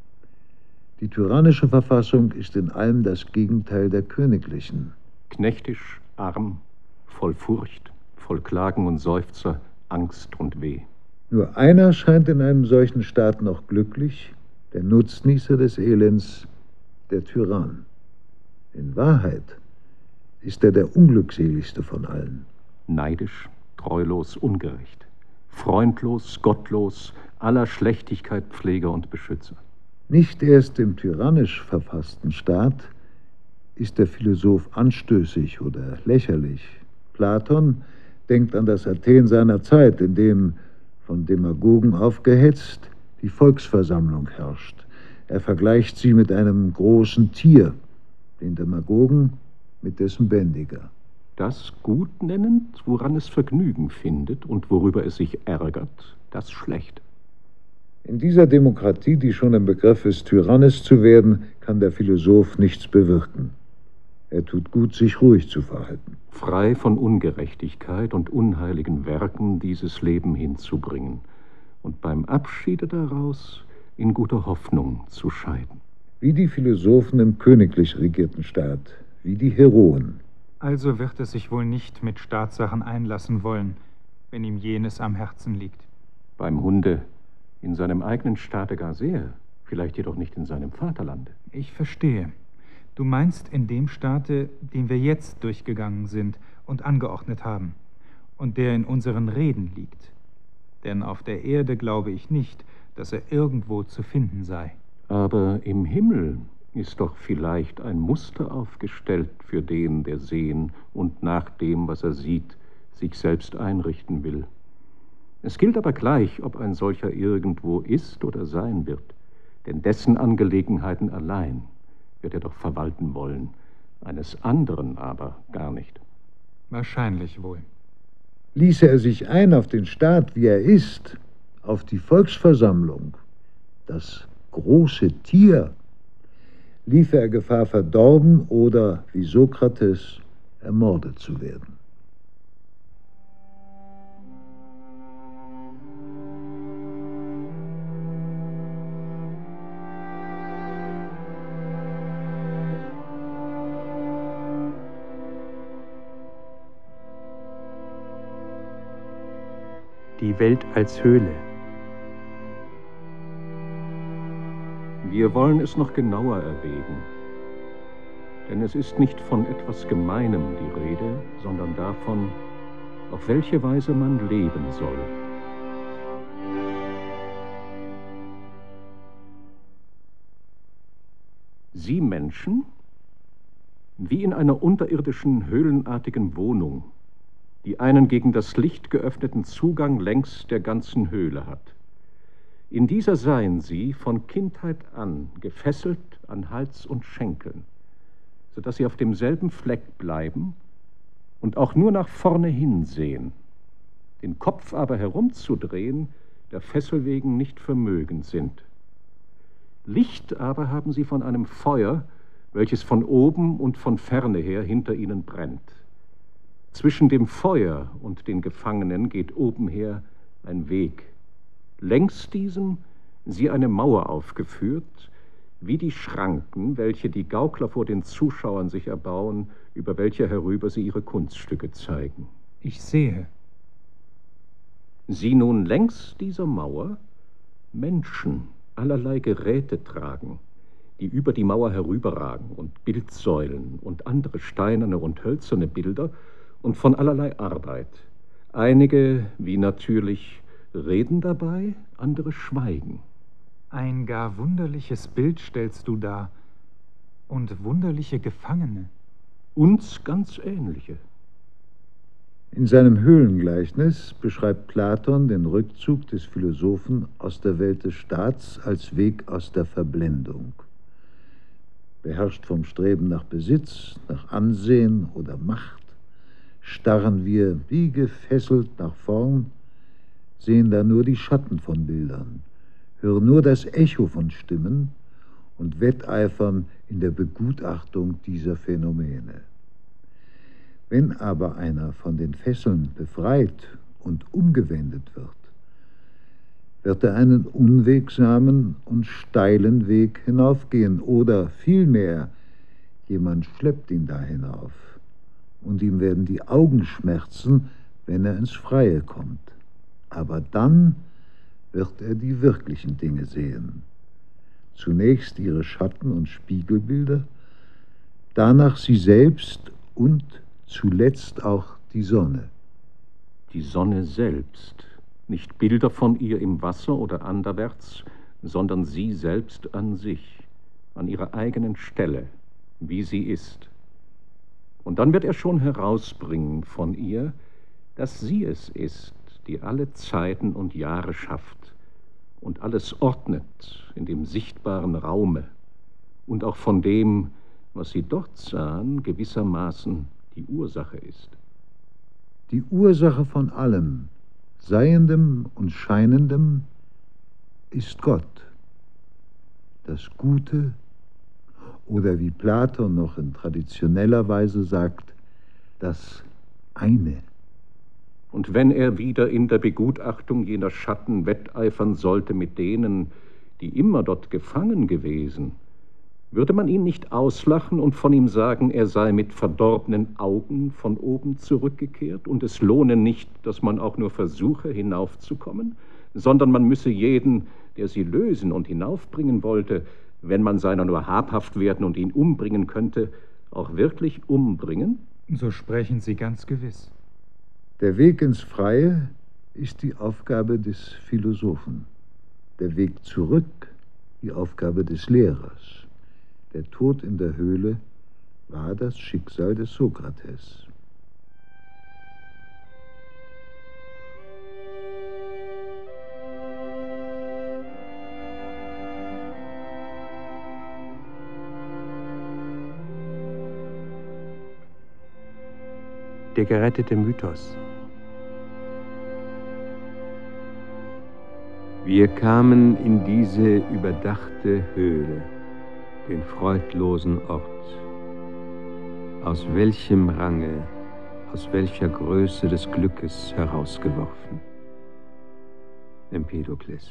Die tyrannische Verfassung ist in allem das Gegenteil der königlichen. Knechtisch, arm, voll Furcht, voll Klagen und Seufzer, Angst und Weh. Nur einer scheint in einem solchen Staat noch glücklich, der Nutznießer des Elends, der Tyrann. In Wahrheit ist er der unglückseligste von allen. Neidisch, treulos, ungerecht, freundlos, gottlos, aller Schlechtigkeit Pfleger und Beschützer. Nicht erst im tyrannisch verfassten Staat ist der Philosoph anstößig oder lächerlich. Platon denkt an das Athen seiner Zeit, in dem, von Demagogen aufgehetzt, die Volksversammlung herrscht. Er vergleicht sie mit einem großen Tier, den Demagogen mit dessen Bändiger. Das gut nennend, woran es Vergnügen findet und worüber es sich ärgert, das schlecht. In dieser Demokratie, die schon im Begriff ist, Tyrannis zu werden, kann der Philosoph nichts bewirken. Er tut gut, sich ruhig zu verhalten. Frei von Ungerechtigkeit und unheiligen Werken dieses Leben hinzubringen, und beim Abschiede daraus in guter Hoffnung zu scheiden. Wie die Philosophen im königlich regierten Staat, wie die Heroen. Also wird er sich wohl nicht mit Staatssachen einlassen wollen, wenn ihm jenes am Herzen liegt. Beim Hunde in seinem eigenen Staate gar sehr, vielleicht jedoch nicht in seinem Vaterlande. Ich verstehe. Du meinst in dem Staate, den wir jetzt durchgegangen sind und angeordnet haben, und der in unseren Reden liegt. Denn auf der Erde glaube ich nicht, dass er irgendwo zu finden sei. Aber im Himmel ist doch vielleicht ein Muster aufgestellt für den, der sehen und nach dem, was er sieht, sich selbst einrichten will. Es gilt aber gleich, ob ein solcher irgendwo ist oder sein wird, denn dessen Angelegenheiten allein wird er doch verwalten wollen, eines anderen aber gar nicht. Wahrscheinlich wohl. Ließe er sich ein auf den Staat, wie er ist, auf die Volksversammlung, das große Tier, liefe er Gefahr, verdorben oder, wie Sokrates, ermordet zu werden. Die Welt als Höhle. Wir wollen es noch genauer erwägen, denn es ist nicht von etwas Gemeinem die Rede, sondern davon, auf welche Weise man leben soll. Sie Menschen, wie in einer unterirdischen, höhlenartigen Wohnung, die einen gegen das Licht geöffneten Zugang längs der ganzen Höhle hat. In dieser seien sie von Kindheit an gefesselt an Hals und Schenkeln, sodass sie auf demselben Fleck bleiben und auch nur nach vorne hinsehen, den Kopf aber herumzudrehen, der Fessel wegen nicht vermögend sind. Licht aber haben sie von einem Feuer, welches von oben und von ferne her hinter ihnen brennt. Zwischen dem Feuer und den Gefangenen geht obenher ein Weg. Längs diesem sie eine Mauer aufgeführt, wie die Schranken, welche die Gaukler vor den Zuschauern sich erbauen, über welche herüber sie ihre Kunststücke zeigen. Ich sehe. Sie nun längs dieser Mauer Menschen allerlei Geräte tragen, die über die Mauer herüberragen, und Bildsäulen und andere steinerne und hölzerne Bilder und von allerlei Arbeit. Einige, wie natürlich, reden dabei, andere schweigen. Ein gar wunderliches Bild stellst du dar. Und wunderliche Gefangene. Uns ganz ähnliche. In seinem Höhlengleichnis beschreibt Platon den Rückzug des Philosophen aus der Welt des Staats als Weg aus der Verblendung. Beherrscht vom Streben nach Besitz, nach Ansehen oder Macht, starren wir wie gefesselt nach vorn, sehen da nur die Schatten von Bildern, hören nur das Echo von Stimmen und wetteifern in der Begutachtung dieser Phänomene. Wenn aber einer von den Fesseln befreit und umgewendet wird, wird er einen unwegsamen und steilen Weg hinaufgehen, oder vielmehr, jemand schleppt ihn da hinauf, und ihm werden die Augen schmerzen, wenn er ins Freie kommt. Aber dann wird er die wirklichen Dinge sehen. Zunächst ihre Schatten und Spiegelbilder, danach sie selbst und zuletzt auch die Sonne. Die Sonne selbst, nicht Bilder von ihr im Wasser oder anderwärts, sondern sie selbst an sich, an ihrer eigenen Stelle, wie sie ist. Und dann wird er schon herausbringen von ihr, dass sie es ist, die alle Zeiten und Jahre schafft und alles ordnet in dem sichtbaren Raume und auch von dem, was sie dort sahen, gewissermaßen die Ursache ist. Die Ursache von allem, Seiendem und Scheinendem, ist Gott. Das Gute, oder wie Platon noch in traditioneller Weise sagt, das Eine. Und wenn er wieder in der Begutachtung jener Schatten wetteifern sollte mit denen, die immer dort gefangen gewesen, würde man ihn nicht auslachen und von ihm sagen, er sei mit verdorbenen Augen von oben zurückgekehrt und es lohne nicht, dass man auch nur versuche, hinaufzukommen, sondern man müsse jeden, der sie lösen und hinaufbringen wollte, wenn man seiner nur habhaft werden und ihn umbringen könnte, auch wirklich umbringen? So sprechen Sie ganz gewiss. Der Weg ins Freie ist die Aufgabe des Philosophen, der Weg zurück die Aufgabe des Lehrers. Der Tod in der Höhle war das Schicksal des Sokrates. Der gerettete Mythos. Wir kamen in diese überdachte Höhle, den freudlosen Ort. Aus welchem Range, aus welcher Größe des Glückes herausgeworfen? Empedokles.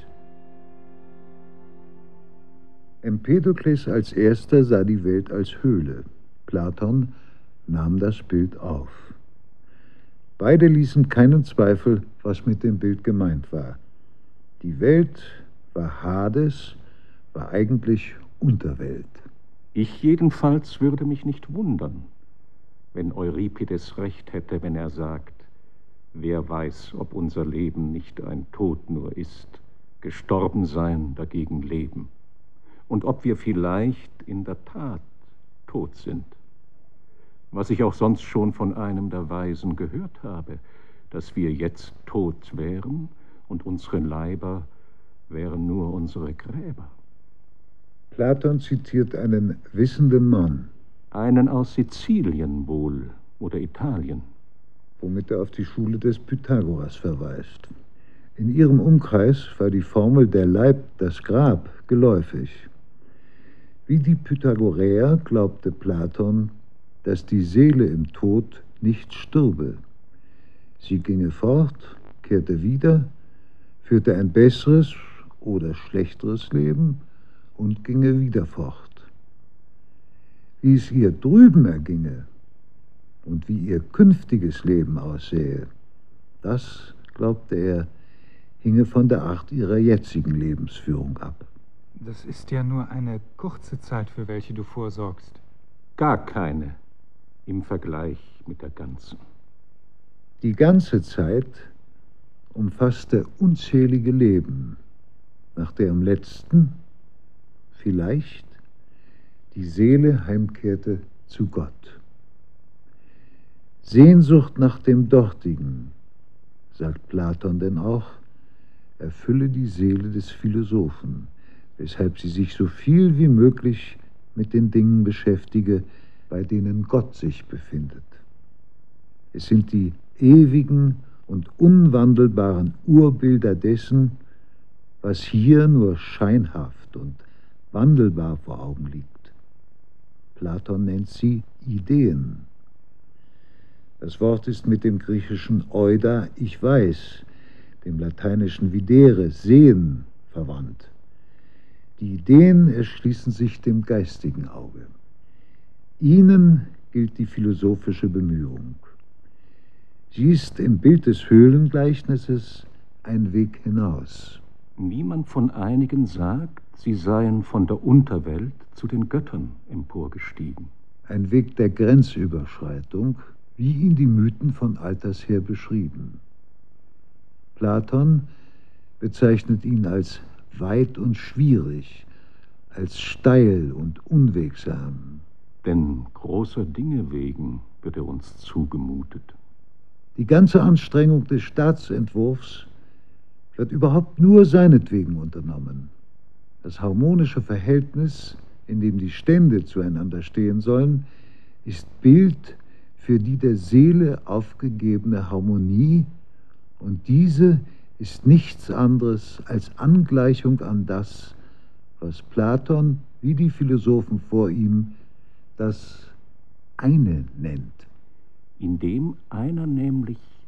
Empedokles als erster sah die Welt als Höhle. Platon nahm das Bild auf. Beide ließen keinen Zweifel, was mit dem Bild gemeint war. Die Welt war Hades, war eigentlich Unterwelt. Ich jedenfalls würde mich nicht wundern, wenn Euripides recht hätte, wenn er sagt, wer weiß, ob unser Leben nicht ein Tod nur ist, gestorben sein, dagegen leben, und ob wir vielleicht in der Tat tot sind. Was ich auch sonst schon von einem der Weisen gehört habe, dass wir jetzt tot wären und unsere Leiber wären nur unsere Gräber. Platon zitiert einen wissenden Mann. Einen aus Sizilien wohl oder Italien. Womit er auf die Schule des Pythagoras verweist. In ihrem Umkreis war die Formel der Leib, das Grab geläufig. Wie die Pythagoreer glaubte Platon, dass die Seele im Tod nicht stürbe. Sie ginge fort, kehrte wieder, führte ein besseres oder schlechteres Leben und ginge wieder fort. Wie es ihr drüben erginge und wie ihr künftiges Leben aussähe, das, glaubte er, hinge von der Art ihrer jetzigen Lebensführung ab. Das ist ja nur eine kurze Zeit, für welche du vorsorgst. Gar keine im Vergleich mit der ganzen. Die ganze Zeit umfasste unzählige Leben, nach deren letzten vielleicht die Seele heimkehrte zu Gott. Sehnsucht nach dem Dortigen, sagt Platon denn auch, erfülle die Seele des Philosophen, weshalb sie sich so viel wie möglich mit den Dingen beschäftige, bei denen Gott sich befindet. Es sind die ewigen und unwandelbaren Urbilder dessen, was hier nur scheinhaft und wandelbar vor Augen liegt. Platon nennt sie Ideen. Das Wort ist mit dem griechischen oida, ich weiß, dem lateinischen videre, sehen, verwandt. Die Ideen erschließen sich dem geistigen Auge. Ihnen gilt die philosophische Bemühung. Sie ist im Bild des Höhlengleichnisses ein Weg hinaus. Wie man von einigen sagt, sie seien von der Unterwelt zu den Göttern emporgestiegen. Ein Weg der Grenzüberschreitung, wie ihn die Mythen von alters her beschrieben. Platon bezeichnet ihn als weit und schwierig, als steil und unwegsam. Denn großer Dinge wegen wird er uns zugemutet. Die ganze Anstrengung des Staatsentwurfs wird überhaupt nur seinetwegen unternommen. Das harmonische Verhältnis, in dem die Stände zueinander stehen sollen, ist Bild für die der Seele aufgegebene Harmonie, und diese ist nichts anderes als Angleichung an das, was Platon, wie die Philosophen vor ihm, das eine nennt. Indem einer nämlich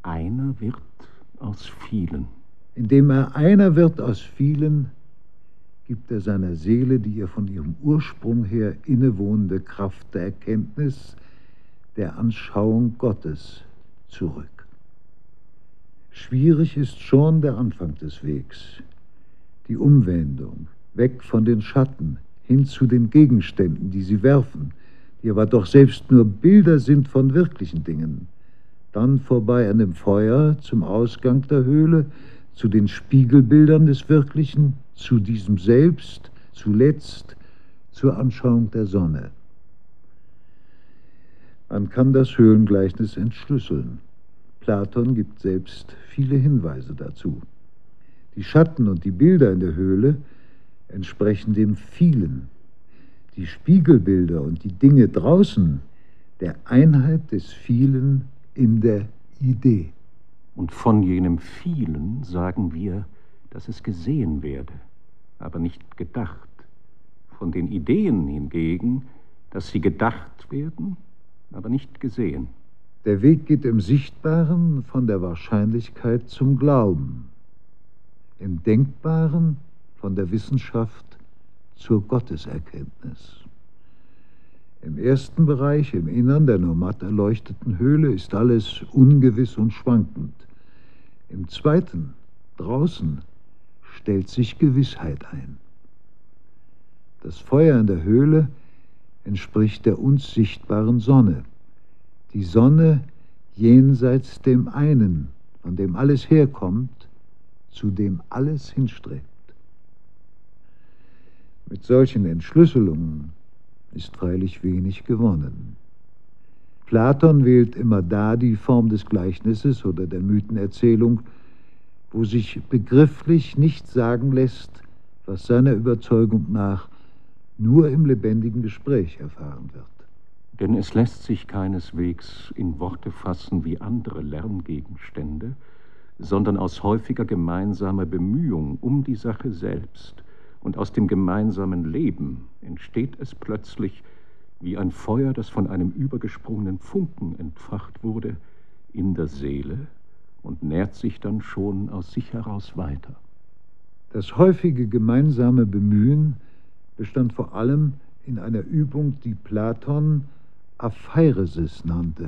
einer wird aus vielen. Indem er einer wird aus vielen, gibt er seiner Seele die ihr von ihrem Ursprung her innewohnende Kraft der Erkenntnis, der Anschauung Gottes zurück. Schwierig ist schon der Anfang des Wegs, die Umwendung, weg von den Schatten, hin zu den Gegenständen, die sie werfen, die aber doch selbst nur Bilder sind von wirklichen Dingen, dann vorbei an dem Feuer zum Ausgang der Höhle, zu den Spiegelbildern des Wirklichen, zu diesem Selbst, zuletzt zur Anschauung der Sonne. Man kann das Höhlengleichnis entschlüsseln. Platon gibt selbst viele Hinweise dazu. Die Schatten und die Bilder in der Höhle entsprechen dem Vielen. Die Spiegelbilder und die Dinge draußen der Einheit des Vielen in der Idee. Und von jenem Vielen sagen wir, dass es gesehen werde, aber nicht gedacht. Von den Ideen hingegen, dass sie gedacht werden, aber nicht gesehen. Der Weg geht im Sichtbaren von der Wahrscheinlichkeit zum Glauben, im Denkbaren von der Wissenschaft zur Gotteserkenntnis. Im ersten Bereich, im Innern der nur matt erleuchteten Höhle, ist alles ungewiss und schwankend. Im zweiten, draußen, stellt sich Gewissheit ein. Das Feuer in der Höhle entspricht der uns sichtbaren Sonne. Die Sonne jenseits dem einen, von dem alles herkommt, zu dem alles hinstrebt. Mit solchen Entschlüsselungen ist freilich wenig gewonnen. Platon wählt immer da die Form des Gleichnisses oder der Mythenerzählung, wo sich begrifflich nicht sagen lässt, was seiner Überzeugung nach nur im lebendigen Gespräch erfahren wird. Denn es lässt sich keineswegs in Worte fassen wie andere Lerngegenstände, sondern aus häufiger gemeinsamer Bemühung um die Sache selbst und aus dem gemeinsamen Leben entsteht es plötzlich wie ein Feuer, das von einem übergesprungenen Funken entfacht wurde, in der Seele und nährt sich dann schon aus sich heraus weiter. Das häufige gemeinsame Bemühen bestand vor allem in einer Übung, die Platon Apheiresis nannte,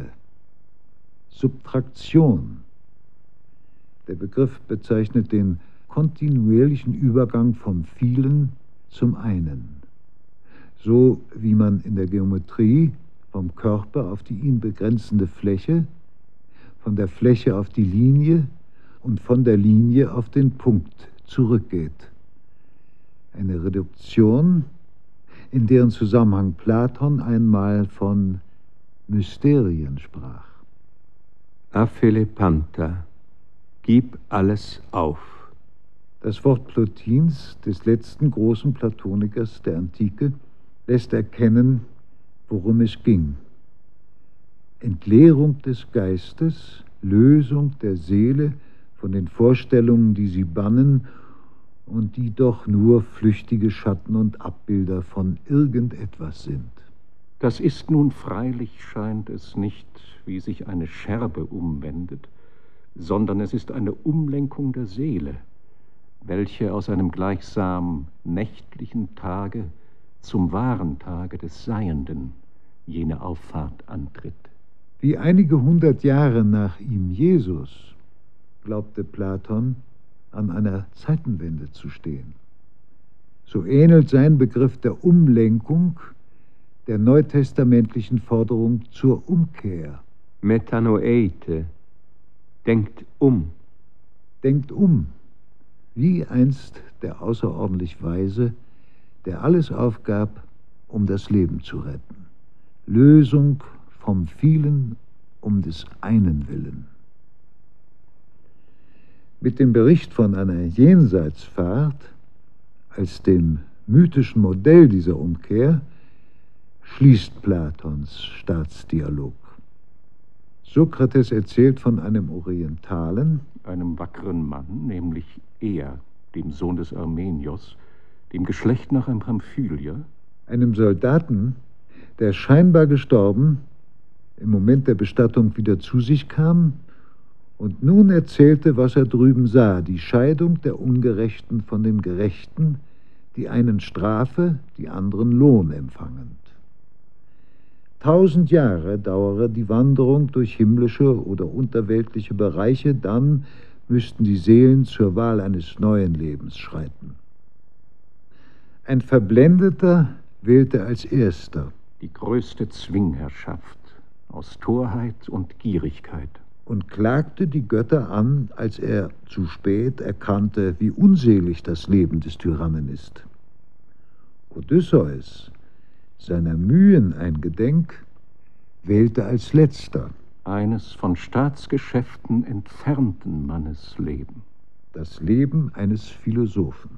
Subtraktion. Der Begriff bezeichnet den kontinuierlichen Übergang vom Vielen zum Einen. So wie man in der Geometrie vom Körper auf die ihn begrenzende Fläche, von der Fläche auf die Linie und von der Linie auf den Punkt zurückgeht. Eine Reduktion, in deren Zusammenhang Platon einmal von Mysterien sprach. Aphelepanta, gib alles auf. Das Wort Plotins, des letzten großen Platonikers der Antike, lässt erkennen, worum es ging. Entleerung des Geistes, Lösung der Seele von den Vorstellungen, die sie bannen und die doch nur flüchtige Schatten und Abbilder von irgendetwas sind. Das ist nun freilich, scheint es nicht, wie sich eine Scherbe umwendet, sondern es ist eine Umlenkung der Seele, welche aus einem gleichsam nächtlichen Tage zum wahren Tage des Seienden jene Auffahrt antritt. Wie einige hundert Jahre nach ihm Jesus glaubte Platon, an einer Zeitenwende zu stehen. So ähnelt sein Begriff der Umlenkung der neutestamentlichen Forderung zur Umkehr. Metanoeite, denkt um. Denkt um, wie einst der außerordentlich Weise, der alles aufgab, um das Leben zu retten. Lösung vom Vielen um des einen willen. Mit dem Bericht von einer Jenseitsfahrt als dem mythischen Modell dieser Umkehr schließt Platons Staatsdialog. Sokrates erzählt von einem Orientalen, einem wackeren Mann, nämlich er, dem Sohn des Armenios, dem Geschlecht nach einem Pamphylier, einem Soldaten, der scheinbar gestorben, im Moment der Bestattung wieder zu sich kam Und nun erzählte, was er drüben sah, die Scheidung der Ungerechten von den Gerechten, die einen Strafe, die anderen Lohn empfangend. Tausend Jahre dauere die Wanderung durch himmlische oder unterweltliche Bereiche, dann müssten die Seelen zur Wahl eines neuen Lebens schreiten. Ein Verblendeter wählte als Erster die größte Zwingherrschaft aus Torheit und Gierigkeit und klagte die Götter an, als er zu spät erkannte, wie unselig das Leben des Tyrannen ist. Odysseus, seiner Mühen eingedenk, wählte als Letzter eines von Staatsgeschäften entfernten Mannes Leben, das Leben eines Philosophen.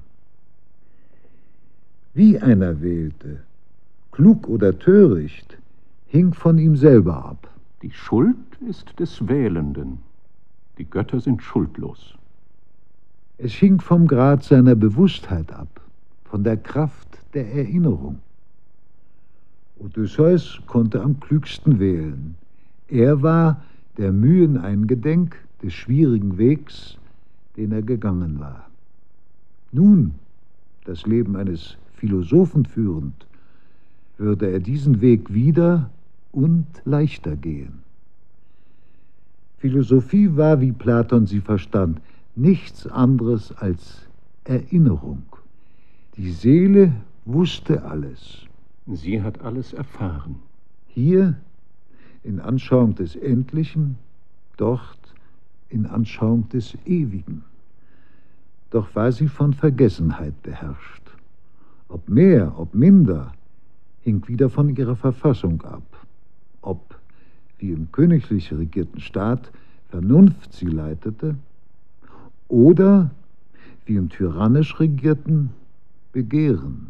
Wie einer wählte, klug oder töricht, hing von ihm selber ab. Die Schuld ist des Wählenden, die Götter sind schuldlos. Es hing vom Grad seiner Bewusstheit ab, von der Kraft der Erinnerung. Odysseus konnte am klügsten wählen. Er war der Mühen eingedenk des schwierigen Wegs, den er gegangen war. Nun, das Leben eines Philosophen führend, würde er diesen Weg wieder und leichter gehen. Philosophie war, wie Platon sie verstand, nichts anderes als Erinnerung. Die Seele wusste alles. Sie hat alles erfahren. Hier in Anschauung des Endlichen, dort in Anschauung des Ewigen. Doch war sie von Vergessenheit beherrscht. Ob mehr, ob minder, hing wieder von ihrer Verfassung ab. Ob, wie im königlich regierten Staat, Vernunft sie leitete, oder, wie im tyrannisch regierten, Begehren.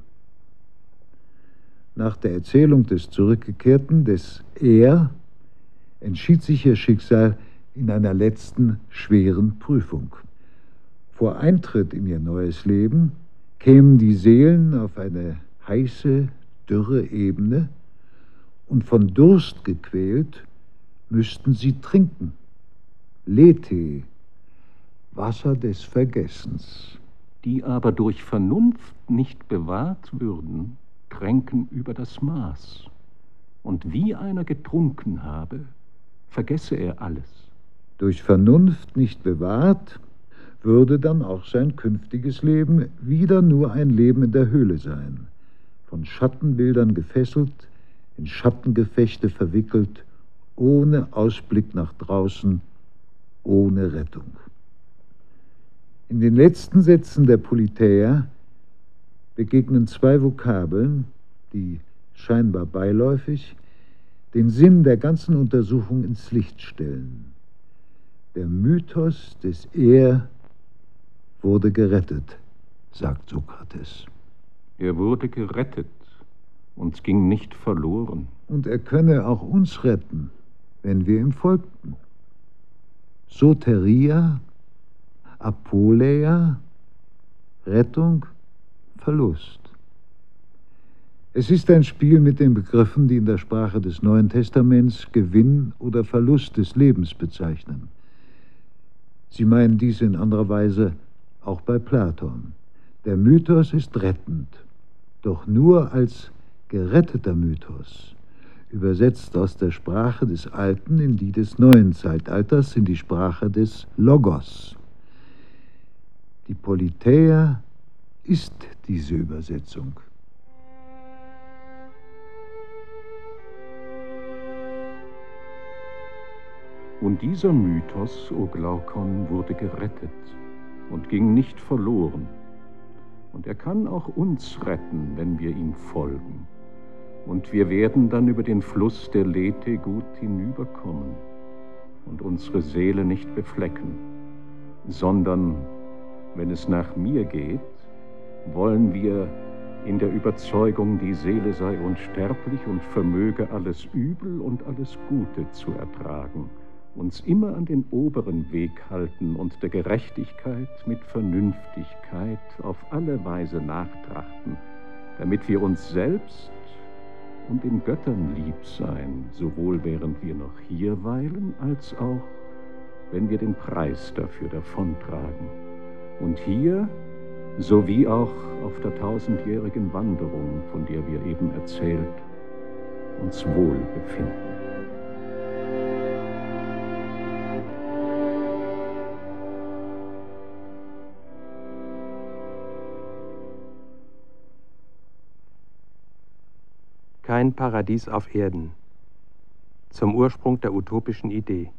Nach der Erzählung des Zurückgekehrten, des Er, entschied sich ihr Schicksal in einer letzten schweren Prüfung. Vor Eintritt in ihr neues Leben kämen die Seelen auf eine heiße, dürre Ebene und von Durst gequält müssten sie trinken. Lethe, Wasser des Vergessens. Die aber durch Vernunft nicht bewahrt würden, tränken über das Maß. Und wie einer getrunken habe, vergesse er alles. Durch Vernunft nicht bewahrt, würde dann auch sein künftiges Leben wieder nur ein Leben in der Höhle sein, von Schattenbildern gefesselt, in Schattengefechte verwickelt, ohne Ausblick nach draußen, ohne Rettung. In den letzten Sätzen der Politeia begegnen zwei Vokabeln, die scheinbar beiläufig den Sinn der ganzen Untersuchung ins Licht stellen. Der Mythos des Er wurde gerettet, sagt Sokrates. Er wurde gerettet und ging nicht verloren. Und er könne auch uns retten, wenn wir ihm folgten. Soteria, Apoleia, Rettung, Verlust. Es ist ein Spiel mit den Begriffen, die in der Sprache des Neuen Testaments Gewinn oder Verlust des Lebens bezeichnen. Sie meinen dies in anderer Weise auch bei Platon. Der Mythos ist rettend, doch nur als geretteter Mythos, übersetzt aus der Sprache des Alten in die des Neuen Zeitalters, in die Sprache des Logos. Die Politeia ist diese Übersetzung. Und dieser Mythos, o Glaukon, wurde gerettet und ging nicht verloren. Und er kann auch uns retten, wenn wir ihm folgen. Und wir werden dann über den Fluss der Lethe gut hinüberkommen und unsere Seele nicht beflecken, sondern, wenn es nach mir geht, wollen wir in der Überzeugung, die Seele sei unsterblich und vermöge alles Übel und alles Gute zu ertragen, uns immer an den oberen Weg halten und der Gerechtigkeit mit Vernünftigkeit auf alle Weise nachtrachten, damit wir uns selbst und den Göttern lieb sein, sowohl während wir noch hier weilen, als auch wenn wir den Preis dafür davontragen und hier, sowie auch auf der tausendjährigen Wanderung, von der wir eben erzählt, uns wohl befinden. Kein Paradies auf Erden. Zum Ursprung der utopischen Idee.